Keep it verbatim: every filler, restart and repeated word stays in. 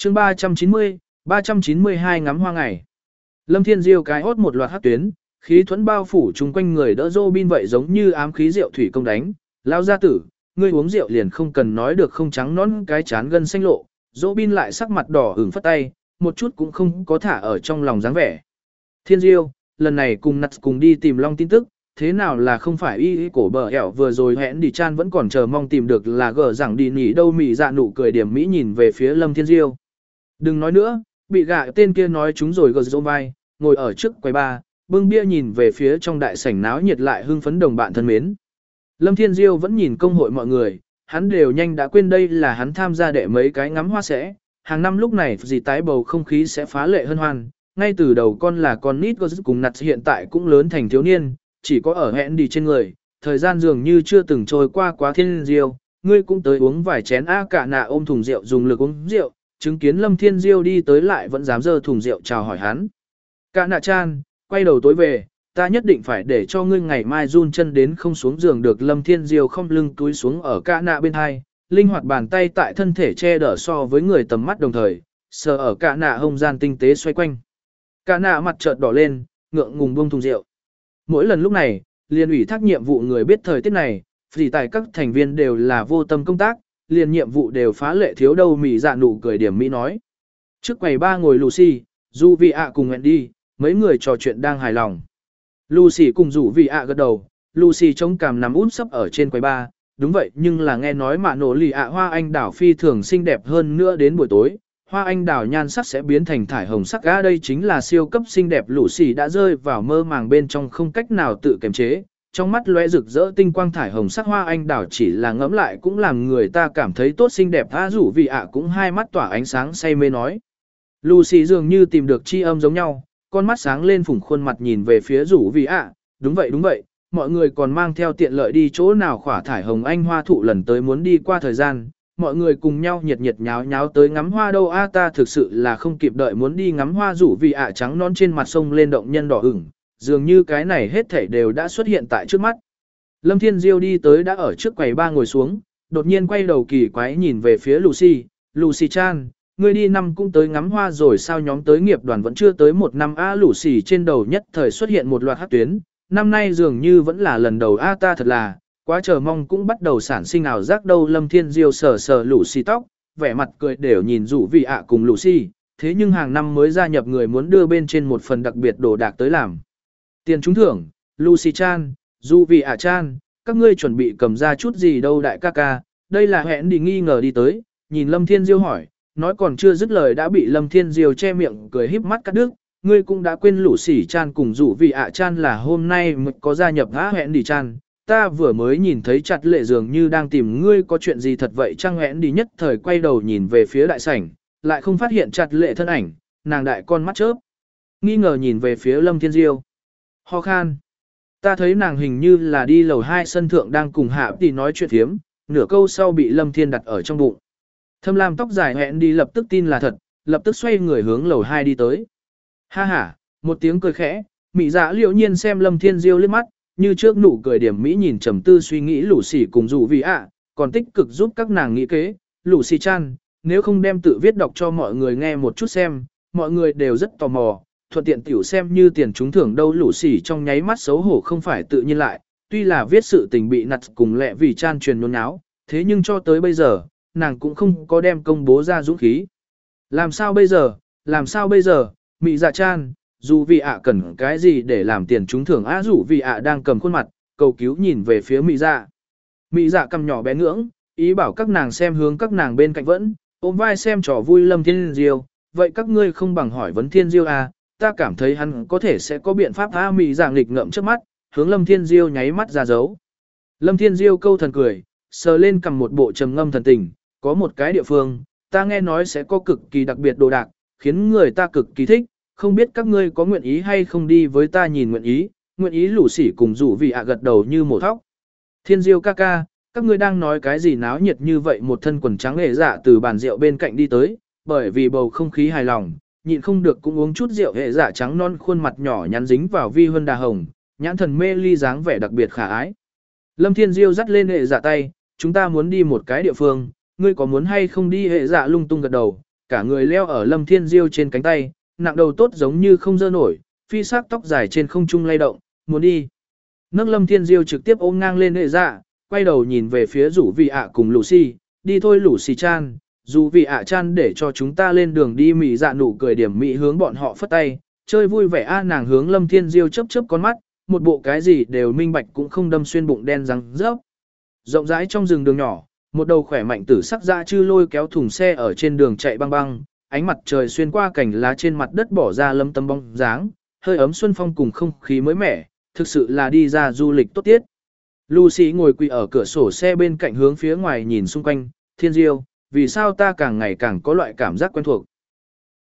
chương ba trăm chín mươi, ba trăm chín mươi hai ngắm hoa ngày. Lâm Thiên Diêu cái hốt một loạt hắc tuyến, khí thuẫn bao phủ chung quanh người đỡ Robin vậy giống như ám khí rượu thủy công đánh. Lao gia tử, ngươi uống rượu liền không cần nói được không trắng nón cái chán gân xanh lộ. Robin lại sắc mặt đỏ ửng phất tay, một chút cũng không có thả ở trong lòng dáng vẻ. Thiên Diêu, lần này cùng nặt cùng đi tìm Long tin tức, thế nào là không phải y y cổ bờ ẻo vừa rồi hẹn đi chan vẫn còn chờ mong tìm được là gờ rằng đi nhỉ đâu mị dạ nụ cười điểm mỹ nhìn về phía Lâm Thiên Diêu. Đừng nói nữa, bị gạ tên kia nói chúng rồi gờ rôm vai, ngồi ở trước quầy ba, bưng bia nhìn về phía trong đại sảnh náo nhiệt lại hưng phấn đồng bạn thân mến. Lâm Thiên Diêu vẫn nhìn công hội mọi người, hắn đều nhanh đã quên đây là hắn tham gia đệ mấy cái ngắm hoa sẽ, hàng năm lúc này gì tái bầu không khí sẽ phá lệ hân hoan, ngay từ đầu con là con nít có cùng nặt hiện tại cũng lớn thành thiếu niên, chỉ có ở hẹn đi trên người, thời gian dường như chưa từng trôi qua quá. Thiên Diêu, ngươi cũng tới uống vài chén a. Cả nạ ôm thùng rượu dùng lực uống rượu, chứng kiến Lâm Thiên Diêu đi tới lại vẫn dám giơ thùng rượu chào hỏi hắn. Cả nạ chan, quay đầu tối về, ta nhất định phải để cho ngươi ngày mai run chân đến không xuống giường được. Lâm Thiên Diêu không lưng túi xuống ở cả nạ bên hai, linh hoạt bàn tay tại thân thể che đỡ so với người tầm mắt đồng thời, sờ ở cả nạ hông gian tinh tế xoay quanh. Cả nạ mặt chợt đỏ lên, ngượng ngùng buông thùng rượu. Mỗi lần lúc này, liền ủy thác nhiệm vụ người biết thời tiết này, vì tại các thành viên đều là vô tâm công tác, liền nhiệm vụ đều phá lệ thiếu đâu. Mị dạ nụ cười điểm mỹ nói. Trước quầy ba ngồi Lucy, dù vì ạ cùng hẹn đi, mấy người trò chuyện đang hài lòng. Lucy cùng rủ vì ạ gật đầu, Lucy chống cằm nằm út sấp ở trên quầy ba, đúng vậy nhưng là nghe nói mà nổ lì ạ hoa anh đào phi thường xinh đẹp hơn nữa đến buổi tối. Hoa anh đào nhan sắc sẽ biến thành thải hồng sắc ga, đây chính là siêu cấp xinh đẹp. Lucy đã rơi vào mơ màng bên trong không cách nào tự kiềm chế, trong mắt lóe rực rỡ tinh quang thải hồng sắc hoa anh đào chỉ là ngẫm lại cũng làm người ta cảm thấy tốt xinh đẹp. Tha rủ vì ạ cũng hai mắt tỏa ánh sáng say mê nói. Lucy dường như tìm được chi âm giống nhau, con mắt sáng lên phủng khuôn mặt nhìn về phía rủ vì ạ, đúng vậy đúng vậy, mọi người còn mang theo tiện lợi đi chỗ nào khỏa thải hồng anh hoa thụ lần tới muốn đi qua thời gian. Mọi người cùng nhau nhiệt nhiệt nháo nháo tới ngắm hoa đâu a. Ta thực sự là không kịp đợi muốn đi ngắm hoa. Rủ vì ạ trắng non trên mặt sông lên động nhân đỏ ửng, dường như cái này hết thảy đều đã xuất hiện tại trước mắt. Lâm Thiên Diêu đi tới đã ở trước quầy ba ngồi xuống, đột nhiên quay đầu kỳ quái nhìn về phía Lucy. Lucy chan, ngươi đi năm cũng tới ngắm hoa rồi sao? Nhóm tới nghiệp đoàn vẫn chưa tới một năm a. Lucy trên đầu nhất thời xuất hiện một loạt hắc tuyến, năm nay dường như vẫn là lần đầu a. Ta thật là quá chờ mong cũng bắt đầu sản sinh ảo giác đâu. Lâm Thiên Diêu sờ sờ Lucy tóc, vẻ mặt cười đều nhìn rủ vì ạ cùng Lucy, thế nhưng hàng năm mới gia nhập người muốn đưa bên trên một phần đặc biệt đồ đạc tới làm tiền trúng thưởng. Lucy chan, dù vì ạ chan, các ngươi chuẩn bị cầm ra chút gì đâu? Đại ca ca, đây là hẹn đi nghi ngờ đi tới, nhìn Lâm Thiên Diêu hỏi, nói còn chưa dứt lời đã bị Lâm Thiên Diêu che miệng cười híp mắt cắt đứt. Ngươi cũng đã quên Lucy chan cùng dù vì ạ chan là hôm nay mới có gia nhập hả? Hẹn đi chan, ta vừa mới nhìn thấy chặt lệ dường như đang tìm ngươi, có chuyện gì thật vậy chăng? Hẹn đi nhất thời quay đầu nhìn về phía đại sảnh, lại không phát hiện chặt lệ thân ảnh, nàng đại con mắt chớp nghi ngờ nhìn về phía Lâm Thiên Diêu. Ho khan, ta thấy nàng hình như là đi lầu hai sân thượng đang cùng hạ tỷ nói chuyện thiếm, nửa câu sau bị Lâm Thiên đặt ở trong bụng. Thâm lam tóc dài hẹn đi lập tức tin là thật, lập tức xoay người hướng lầu hai đi tới. Ha ha, một tiếng cười khẽ, Mị Dạ liễu nhiên xem Lâm Thiên Diêu liếc mắt, như trước nụ cười điểm mỹ nhìn trầm tư suy nghĩ Lucy cùng dù vì ạ, còn tích cực giúp các nàng nghĩ kế. Lucy chan, nếu không đem tự viết đọc cho mọi người nghe một chút xem, mọi người đều rất tò mò, thuận tiện tiểu xem như tiền trúng thưởng đâu. Lucy trong nháy mắt xấu hổ không phải tự nhiên lại, tuy là viết sự tình bị nặt cùng lẹ vì chan truyền nôn áo, thế nhưng cho tới bây giờ, nàng cũng không có đem công bố ra dũng khí. Làm sao bây giờ, làm sao bây giờ, Mị Dạ chan, dù vì ạ cần cái gì để làm tiền trúng thưởng á? Dù vì ạ đang cầm khuôn mặt, cầu cứu nhìn về phía Mị Dạ. Mị Dạ cầm nhỏ bé ngưỡng, ý bảo các nàng xem hướng các nàng bên cạnh vẫn, ôm vai xem trò vui Lâm Thiên Diêu, vậy các ngươi không bằng hỏi vấn Thiên Diêu à, ta cảm thấy hắn có thể sẽ có biện pháp tha. Mị Dạ nghịch ngợm trước mắt, hướng Lâm Thiên Diêu nháy mắt ra dấu. Lâm Thiên Diêu câu thần cười, sờ lên cầm một bộ trầm ngâm thần tình, có một cái địa phương, ta nghe nói sẽ có cực kỳ đặc biệt đồ đạc, khiến người ta cực kỳ thích, không biết các ngươi có nguyện ý hay không đi với ta nhìn? Nguyện ý, nguyện ý. Lucy cùng rủ vì ạ gật đầu như mổ thóc. Thiên Diêu ca ca, các ngươi đang nói cái gì náo nhiệt như vậy? Một thân quần trắng hệ dạ từ bàn rượu bên cạnh đi tới, bởi vì bầu không khí hài lòng, nhịn không được cũng uống chút rượu. Hệ dạ trắng non khuôn mặt nhỏ nhắn dính vào vi huân đà hồng, nhãn thần mê ly dáng vẻ đặc biệt khả ái. Lâm Thiên Diêu dắt lên hệ dạ tay, chúng ta muốn đi một cái địa phương, ngươi có muốn hay không đi? Hệ dạ lung tung gật đầu, cả người leo ở Lâm Thiên Diêu trên cánh tay, nặng đầu tốt giống như không dơ nổi, phi sắc tóc dài trên không trung lay động, muốn đi. Nâng Lâm Thiên Diêu trực tiếp ôm ngang lên hệ dạ, quay đầu nhìn về phía rủ vị ạ cùng Lucy, đi thôi Lucy chan, dù vị ạ chan để cho chúng ta lên đường đi. Mị dạ nụ cười điểm mị hướng bọn họ phất tay, chơi vui vẻ a. Nàng hướng Lâm Thiên Diêu chớp chớp con mắt, một bộ cái gì đều minh bạch cũng không đâm xuyên bụng đen răng rớp. Rộng rãi trong rừng đường nhỏ, một đầu khỏe mạnh tử sắc dã chư lôi kéo thùng xe ở trên đường chạy băng băng, ánh mặt trời xuyên qua cành lá trên mặt đất bỏ ra lâm tâm bóng dáng, hơi ấm xuân phong cùng không khí mới mẻ, thực sự là đi ra du lịch tốt tiết. Lucy ngồi quỳ ở cửa sổ xe bên cạnh hướng phía ngoài nhìn xung quanh, Thiên Diêu, vì sao ta càng ngày càng có loại cảm giác quen thuộc.